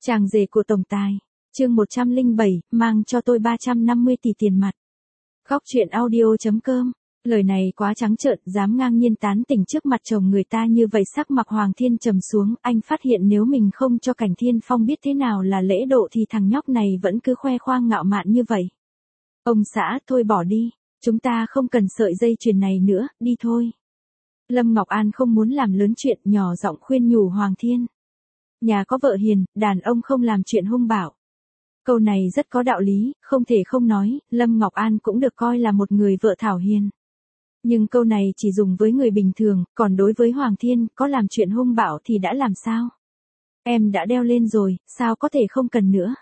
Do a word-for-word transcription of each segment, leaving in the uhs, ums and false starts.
Chàng rể của tổng tài, chương một trăm lẻ bảy, mang cho tôi ba trăm năm mươi tỷ tiền mặt. Góc truyện audio.com, lời này quá trắng trợn, dám ngang nhiên tán tỉnh trước mặt chồng người ta như vậy. Sắc mặt Hoàng Thiên trầm xuống, anh phát hiện nếu mình không cho Cảnh Thiên Phong biết thế nào là lễ độ thì thằng nhóc này vẫn cứ khoe khoang ngạo mạn như vậy. Ông xã, thôi bỏ đi, chúng ta không cần sợi dây chuyền này nữa, đi thôi. Lâm Ngọc An không muốn làm lớn chuyện, nhỏ giọng khuyên nhủ Hoàng Thiên. Nhà có vợ hiền, đàn ông không làm chuyện hung bạo. Câu này rất có đạo lý, không thể không nói, Lâm Ngọc An cũng được coi là một người vợ thảo hiền. Nhưng câu này chỉ dùng với người bình thường, còn đối với Hoàng Thiên, có làm chuyện hung bạo thì đã làm sao? Em đã đeo lên rồi, sao có thể không cần nữa?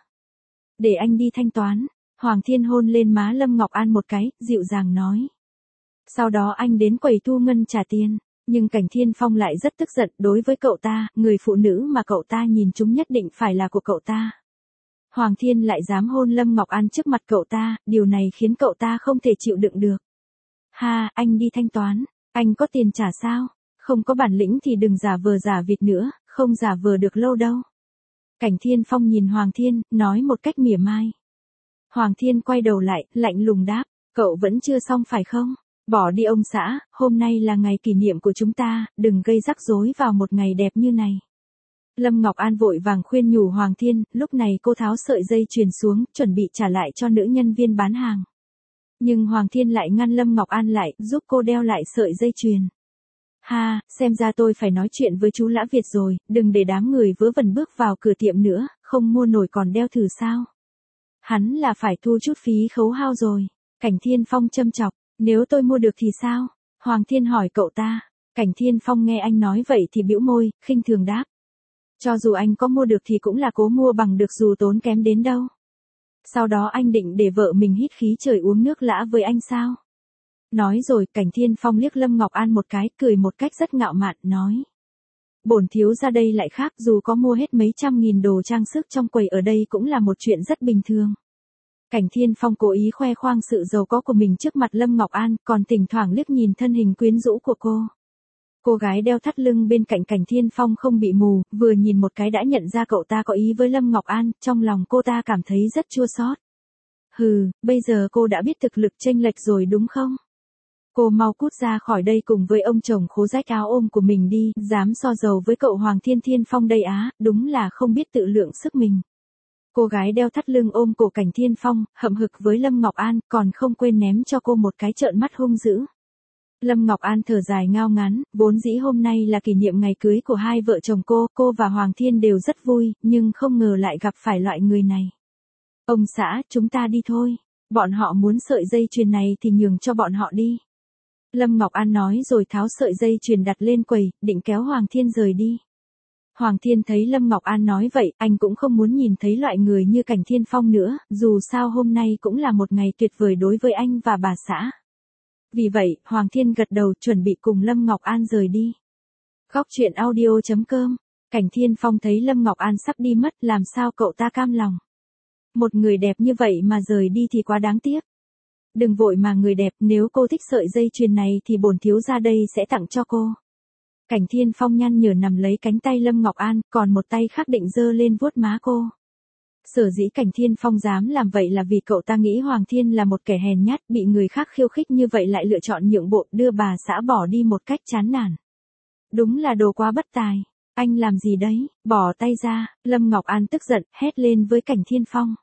Để anh đi thanh toán. Hoàng Thiên hôn lên má Lâm Ngọc An một cái, dịu dàng nói. Sau đó anh đến quầy thu ngân trả tiền. Nhưng Cảnh Thiên Phong lại rất tức giận, đối với cậu ta, người phụ nữ mà cậu ta nhìn chúng nhất định phải là của cậu ta. Hoàng Thiên lại dám hôn Lâm Ngọc An trước mặt cậu ta, điều này khiến cậu ta không thể chịu đựng được. Ha, anh đi thanh toán, anh có tiền trả sao? Không có bản lĩnh thì đừng giả vờ giả vịt nữa, không giả vờ được lâu đâu. Cảnh Thiên Phong nhìn Hoàng Thiên, nói một cách mỉa mai. Hoàng Thiên quay đầu lại, lạnh lùng đáp, cậu vẫn chưa xong phải không? Bỏ đi ông xã, hôm nay là ngày kỷ niệm của chúng ta, đừng gây rắc rối vào một ngày đẹp như này. Lâm Ngọc An vội vàng khuyên nhủ Hoàng Thiên, lúc này cô tháo sợi dây chuyền xuống, chuẩn bị trả lại cho nữ nhân viên bán hàng. Nhưng Hoàng Thiên lại ngăn Lâm Ngọc An lại, giúp cô đeo lại sợi dây chuyền. Ha, xem ra tôi phải nói chuyện với chú Lã Việt rồi, đừng để đám người vớ vẩn bước vào cửa tiệm nữa, không mua nổi còn đeo thử sao. Hắn là phải thu chút phí khấu hao rồi. Cảnh Thiên Phong châm chọc. Nếu tôi mua được thì sao? Hoàng Thiên hỏi cậu ta. Cảnh Thiên Phong nghe anh nói vậy thì bĩu môi, khinh thường đáp. Cho dù anh có mua được thì cũng là cố mua bằng được dù tốn kém đến đâu. Sau đó anh định để vợ mình hít khí trời uống nước lã với anh sao? Nói rồi, Cảnh Thiên Phong liếc Lâm Ngọc An một cái, cười một cách rất ngạo mạn, nói. Bổn thiếu ra đây lại khác, dù có mua hết mấy trăm nghìn đồ trang sức trong quầy ở đây cũng là một chuyện rất bình thường. Cảnh Thiên Phong cố ý khoe khoang sự giàu có của mình trước mặt Lâm Ngọc An, còn thỉnh thoảng liếc nhìn thân hình quyến rũ của cô. Cô gái đeo thắt lưng bên cạnh Cảnh Thiên Phong không bị mù, vừa nhìn một cái đã nhận ra cậu ta có ý với Lâm Ngọc An, trong lòng cô ta cảm thấy rất chua xót. Hừ, bây giờ cô đã biết thực lực chênh lệch rồi đúng không? Cô mau cút ra khỏi đây cùng với ông chồng khố rách áo ôm của mình đi, dám so giàu với cậu Hoàng Thiên Thiên Phong đây á, đúng là không biết tự lượng sức mình. Cô gái đeo thắt lưng ôm cổ Cảnh Thiên Phong, hậm hực với Lâm Ngọc An, còn không quên ném cho cô một cái trợn mắt hung dữ. Lâm Ngọc An thở dài ngao ngán, vốn dĩ hôm nay là kỷ niệm ngày cưới của hai vợ chồng cô, cô và Hoàng Thiên đều rất vui, nhưng không ngờ lại gặp phải loại người này. Ông xã, chúng ta đi thôi, bọn họ muốn sợi dây chuyền này thì nhường cho bọn họ đi. Lâm Ngọc An nói rồi tháo sợi dây chuyền đặt lên quầy, định kéo Hoàng Thiên rời đi. Hoàng Thiên thấy Lâm Ngọc An nói vậy, anh cũng không muốn nhìn thấy loại người như Cảnh Thiên Phong nữa, dù sao hôm nay cũng là một ngày tuyệt vời đối với anh và bà xã. Vì vậy, Hoàng Thiên gật đầu chuẩn bị cùng Lâm Ngọc An rời đi. Góc truyện audio.com, Cảnh Thiên Phong thấy Lâm Ngọc An sắp đi mất, làm sao cậu ta cam lòng. Một người đẹp như vậy mà rời đi thì quá đáng tiếc. Đừng vội mà người đẹp, nếu cô thích sợi dây chuyền này thì bổn thiếu gia đây sẽ tặng cho cô. Cảnh Thiên Phong nhăn nhở nằm lấy cánh tay Lâm Ngọc An, còn một tay khác định giơ lên vuốt má cô. Sở dĩ Cảnh Thiên Phong dám làm vậy là vì cậu ta nghĩ Hoàng Thiên là một kẻ hèn nhát, bị người khác khiêu khích như vậy lại lựa chọn nhượng bộ, đưa bà xã bỏ đi một cách chán nản. Đúng là đồ quá bất tài. Anh làm gì đấy, bỏ tay ra. Lâm Ngọc An tức giận, hét lên với Cảnh Thiên Phong.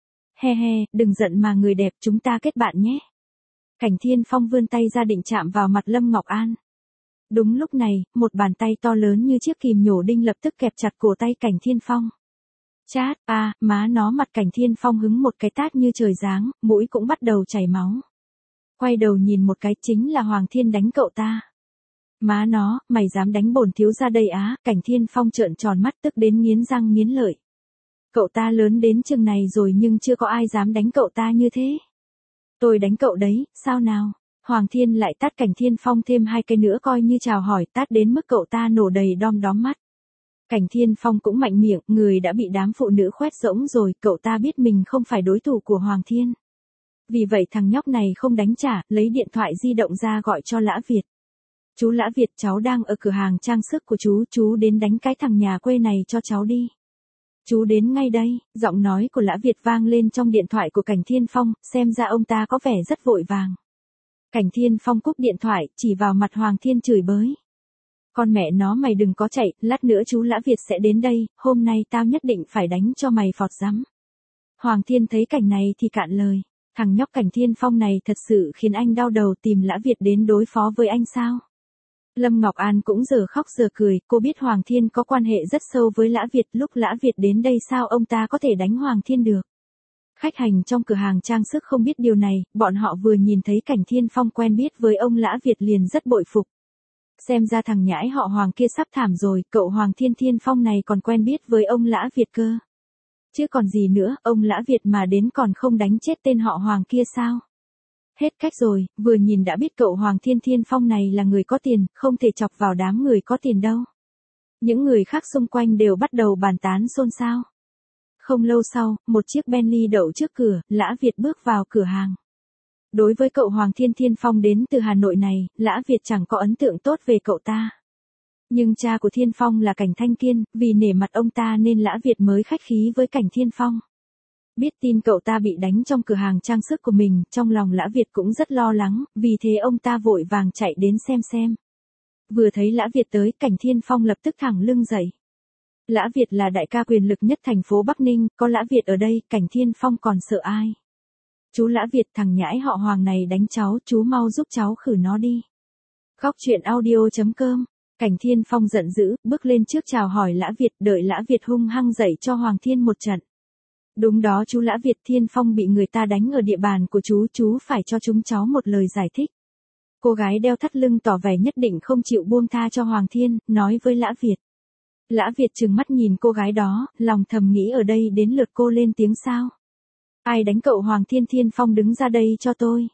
He he, đừng giận mà người đẹp, chúng ta kết bạn nhé. Cảnh Thiên Phong vươn tay ra định chạm vào mặt Lâm Ngọc An. Đúng lúc này, một bàn tay to lớn như chiếc kìm nhổ đinh lập tức kẹp chặt cổ tay Cảnh Thiên Phong. Chát, à, má nó, mặt Cảnh Thiên Phong hứng một cái tát như trời giáng, mũi cũng bắt đầu chảy máu. Quay đầu nhìn một cái, chính là Hoàng Thiên đánh cậu ta. Má nó, mày dám đánh bổn thiếu gia đây á? Cảnh Thiên Phong trợn tròn mắt tức đến nghiến răng nghiến lợi. Cậu ta lớn đến chừng này rồi nhưng chưa có ai dám đánh cậu ta như thế. Tôi đánh cậu đấy, sao nào? Hoàng Thiên lại tát Cảnh Thiên Phong thêm hai cái nữa coi như chào hỏi, tát đến mức cậu ta nổ đầy đom đóm mắt. Cảnh Thiên Phong cũng mạnh miệng, người đã bị đám phụ nữ khoét rỗng rồi, cậu ta biết mình không phải đối thủ của Hoàng Thiên. Vì vậy thằng nhóc này không đánh trả, lấy điện thoại di động ra gọi cho Lã Việt. Chú Lã Việt, cháu đang ở cửa hàng trang sức của chú, chú đến đánh cái thằng nhà quê này cho cháu đi. Chú đến ngay đây, giọng nói của Lã Việt vang lên trong điện thoại của Cảnh Thiên Phong, xem ra ông ta có vẻ rất vội vàng. Cảnh Thiên Phong cúp điện thoại, chỉ vào mặt Hoàng Thiên chửi bới. Con mẹ nó mày đừng có chạy, lát nữa chú Lã Việt sẽ đến đây, hôm nay tao nhất định phải đánh cho mày phọt rắm. Hoàng Thiên thấy cảnh này thì cạn lời. Thằng nhóc Cảnh Thiên Phong này thật sự khiến anh đau đầu, tìm Lã Việt đến đối phó với anh sao? Lâm Ngọc An cũng giờ khóc giờ cười, cô biết Hoàng Thiên có quan hệ rất sâu với Lã Việt, lúc Lã Việt đến đây sao ông ta có thể đánh Hoàng Thiên được. Khách hành trong cửa hàng trang sức không biết điều này, bọn họ vừa nhìn thấy Cảnh Thiên Phong quen biết với ông Lã Việt liền rất bội phục. Xem ra thằng nhãi họ Hoàng kia sắp thảm rồi, cậu Hoàng Thiên Thiên Phong này còn quen biết với ông Lã Việt cơ. Chứ còn gì nữa, ông Lã Việt mà đến còn không đánh chết tên họ Hoàng kia sao? Hết cách rồi, vừa nhìn đã biết cậu Hoàng Thiên Thiên Phong này là người có tiền, không thể chọc vào đám người có tiền đâu. Những người khác xung quanh đều bắt đầu bàn tán xôn xao. Không lâu sau, một chiếc Bentley đậu trước cửa, Lã Việt bước vào cửa hàng. Đối với cậu Hoàng Thiên Thiên Phong đến từ Hà Nội này, Lã Việt chẳng có ấn tượng tốt về cậu ta. Nhưng cha của Thiên Phong là Cảnh Thanh Kiên, vì nể mặt ông ta nên Lã Việt mới khách khí với Cảnh Thiên Phong. Biết tin cậu ta bị đánh trong cửa hàng trang sức của mình, trong lòng Lã Việt cũng rất lo lắng, vì thế ông ta vội vàng chạy đến xem xem. Vừa thấy Lã Việt tới, Cảnh Thiên Phong lập tức thẳng lưng dậy. Lã Việt là đại ca quyền lực nhất thành phố Bắc Ninh, có Lã Việt ở đây, Cảnh Thiên Phong còn sợ ai? Chú Lã Việt, thằng nhãi họ Hoàng này đánh cháu, chú mau giúp cháu khử nó đi. Góc truyện audio chấm com. Cảnh Thiên Phong giận dữ, bước lên trước chào hỏi Lã Việt, đợi Lã Việt hung hăng dạy cho Hoàng Thiên một trận. Đúng đó chú Lã Việt, Thiên Phong bị người ta đánh ở địa bàn của chú, chú phải cho chúng cháu một lời giải thích. Cô gái đeo thắt lưng tỏ vẻ nhất định không chịu buông tha cho Hoàng Thiên, nói với Lã Việt. Lã Việt trừng mắt nhìn cô gái đó, lòng thầm nghĩ ở đây đến lượt cô lên tiếng sao. Ai đánh cậu Hoàng Thiên Thiên Phong, đứng ra đây cho tôi.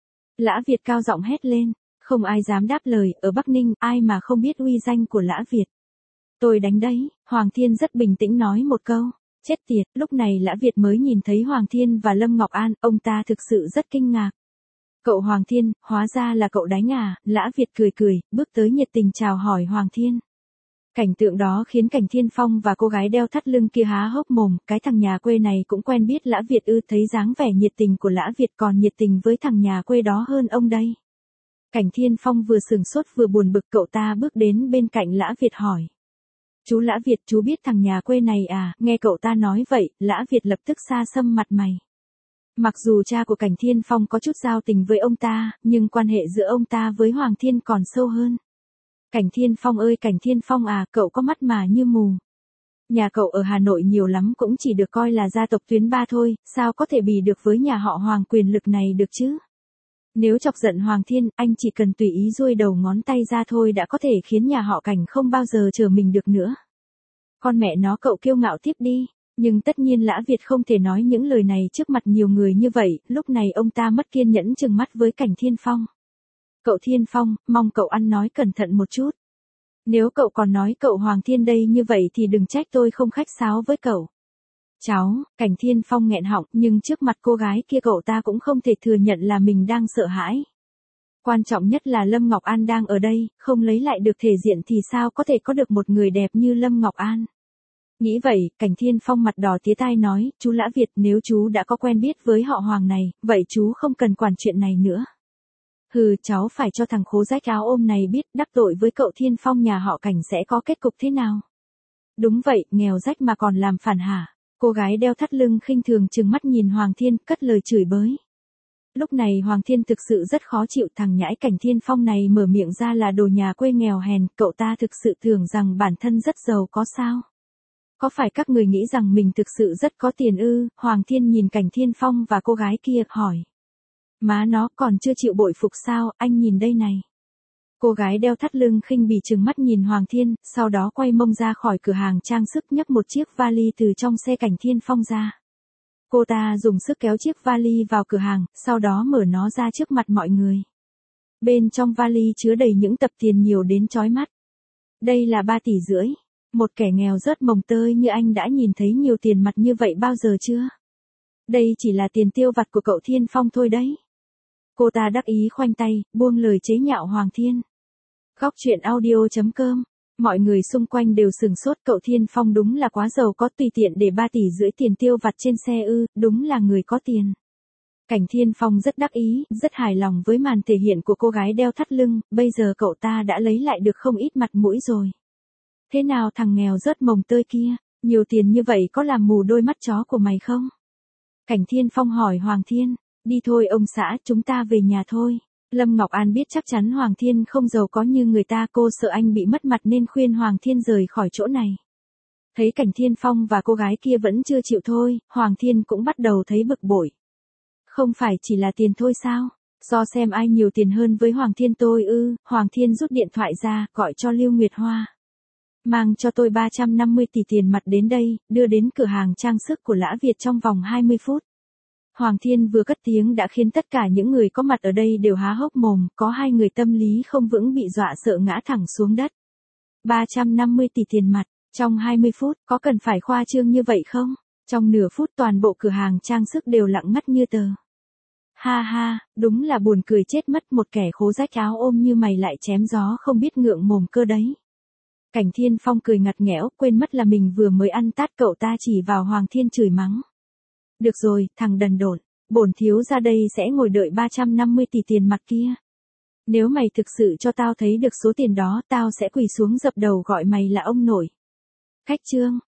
Lã Việt cao giọng hét lên, không ai dám đáp lời, ở Bắc Ninh ai mà không biết uy danh của Lã Việt. Tôi đánh đấy, Hoàng Thiên rất bình tĩnh nói một câu. Chết tiệt, lúc này Lã Việt mới nhìn thấy Hoàng Thiên và Lâm Ngọc An, ông ta thực sự rất kinh ngạc. Cậu Hoàng Thiên, hóa ra là cậu đánh à, Lã Việt cười cười, bước tới nhiệt tình chào hỏi Hoàng Thiên. Cảnh tượng đó khiến Cảnh Thiên Phong và cô gái đeo thắt lưng kia há hốc mồm, cái thằng nhà quê này cũng quen biết Lã Việt ư, thấy dáng vẻ nhiệt tình của Lã Việt còn nhiệt tình với thằng nhà quê đó hơn ông đây. Cảnh Thiên Phong vừa sửng sốt vừa buồn bực, cậu ta bước đến bên cạnh Lã Việt hỏi. Chú Lã Việt, chú biết thằng nhà quê này à, nghe cậu ta nói vậy, Lã Việt lập tức xa sầm mặt mày. Mặc dù cha của Cảnh Thiên Phong có chút giao tình với ông ta, nhưng quan hệ giữa ông ta với Hoàng Thiên còn sâu hơn. Cảnh Thiên Phong ơi Cảnh Thiên Phong à, cậu có mắt mà như mù. Nhà cậu ở Hà Nội nhiều lắm cũng chỉ được coi là gia tộc tuyến ba thôi, sao có thể bì được với nhà họ Hoàng quyền lực này được chứ? Nếu chọc giận Hoàng Thiên, anh chỉ cần tùy ý duỗi đầu ngón tay ra thôi đã có thể khiến nhà họ Cảnh không bao giờ chờ mình được nữa. Con mẹ nó, cậu kiêu ngạo tiếp đi. Nhưng tất nhiên Lã Việt không thể nói những lời này trước mặt nhiều người như vậy, lúc này ông ta mất kiên nhẫn trừng mắt với Cảnh Thiên Phong. Cậu Thiên Phong, mong cậu ăn nói cẩn thận một chút. Nếu cậu còn nói cậu Hoàng Thiên đây như vậy thì đừng trách tôi không khách sáo với cậu. Cháu, Cảnh Thiên Phong nghẹn họng, nhưng trước mặt cô gái kia cậu ta cũng không thể thừa nhận là mình đang sợ hãi. Quan trọng nhất là Lâm Ngọc An đang ở đây, không lấy lại được thể diện thì sao có thể có được một người đẹp như Lâm Ngọc An. Nghĩ vậy, Cảnh Thiên Phong mặt đỏ tía tai nói, chú Lã Việt, nếu chú đã có quen biết với họ Hoàng này, vậy chú không cần quản chuyện này nữa. Hừ, cháu phải cho thằng khố rách áo ôm này biết đắc tội với cậu Thiên Phong nhà họ Cảnh sẽ có kết cục thế nào. Đúng vậy, nghèo rách mà còn làm phản hả? Cô gái đeo thắt lưng khinh thường trừng mắt nhìn Hoàng Thiên, cất lời chửi bới. Lúc này Hoàng Thiên thực sự rất khó chịu, thằng nhãi Cảnh Thiên Phong này mở miệng ra là đồ nhà quê nghèo hèn, cậu ta thực sự tưởng rằng bản thân rất giàu có sao? Có phải các người nghĩ rằng mình thực sự rất có tiền ư? Hoàng Thiên nhìn Cảnh Thiên Phong và cô gái kia, hỏi. Má nó, còn chưa chịu bội phục sao, anh nhìn đây này. Cô gái đeo thắt lưng khinh bỉ trừng mắt nhìn Hoàng Thiên, sau đó quay mông ra khỏi cửa hàng trang sức nhấc một chiếc vali từ trong xe Cảnh Thiên Phong ra. Cô ta dùng sức kéo chiếc vali vào cửa hàng, sau đó mở nó ra trước mặt mọi người. Bên trong vali chứa đầy những tập tiền nhiều đến chói mắt. Đây là ba tỷ rưỡi. Một kẻ nghèo rớt mồng tơi như anh đã nhìn thấy nhiều tiền mặt như vậy bao giờ chưa? Đây chỉ là tiền tiêu vặt của cậu Thiên Phong thôi đấy. Cô ta đắc ý khoanh tay, buông lời chế nhạo Hoàng Thiên. Góc truyện audio chấm com Mọi người xung quanh đều sửng sốt, cậu Thiên Phong đúng là quá giàu có, tùy tiện để ba tỷ rưỡi tiền tiêu vặt trên xe ư, đúng là người có tiền. Cảnh Thiên Phong rất đắc ý, rất hài lòng với màn thể hiện của cô gái đeo thắt lưng, bây giờ cậu ta đã lấy lại được không ít mặt mũi rồi. Thế nào thằng nghèo rớt mồng tơi kia, nhiều tiền như vậy có làm mù đôi mắt chó của mày không? Cảnh Thiên Phong hỏi Hoàng Thiên, đi thôi ông xã, chúng ta về nhà thôi. Lâm Ngọc An biết chắc chắn Hoàng Thiên không giàu có như người ta, cô sợ anh bị mất mặt nên khuyên Hoàng Thiên rời khỏi chỗ này. Thấy Cảnh Thiên Phong và cô gái kia vẫn chưa chịu thôi, Hoàng Thiên cũng bắt đầu thấy bực bội. Không phải chỉ là tiền thôi sao? So xem ai nhiều tiền hơn với Hoàng Thiên tôi ư? Hoàng Thiên rút điện thoại ra, gọi cho Lưu Nguyệt Hoa. Mang cho tôi ba trăm năm mươi tỷ tiền mặt đến đây, đưa đến cửa hàng trang sức của Lã Việt trong vòng hai mươi phút. Hoàng Thiên vừa cất tiếng đã khiến tất cả những người có mặt ở đây đều há hốc mồm, có hai người tâm lý không vững bị dọa sợ ngã thẳng xuống đất. ba trăm năm mươi tỷ tiền mặt, trong hai mươi phút, có cần phải khoa trương như vậy không? Trong nửa phút toàn bộ cửa hàng trang sức đều lặng ngắt như tờ. Ha ha, đúng là buồn cười chết mất, một kẻ khố rách áo ôm như mày lại chém gió không biết ngượng mồm cơ đấy. Cảnh Thiên Phong cười ngặt nghẽo, quên mất là mình vừa mới ăn tát, cậu ta chỉ vào Hoàng Thiên chửi mắng. Được rồi, thằng đần độn, bổn thiếu ra đây sẽ ngồi đợi ba trăm năm mươi tỷ tiền mặt kia. Nếu mày thực sự cho tao thấy được số tiền đó, tao sẽ quỳ xuống dập đầu gọi mày là ông nội. Khách trương.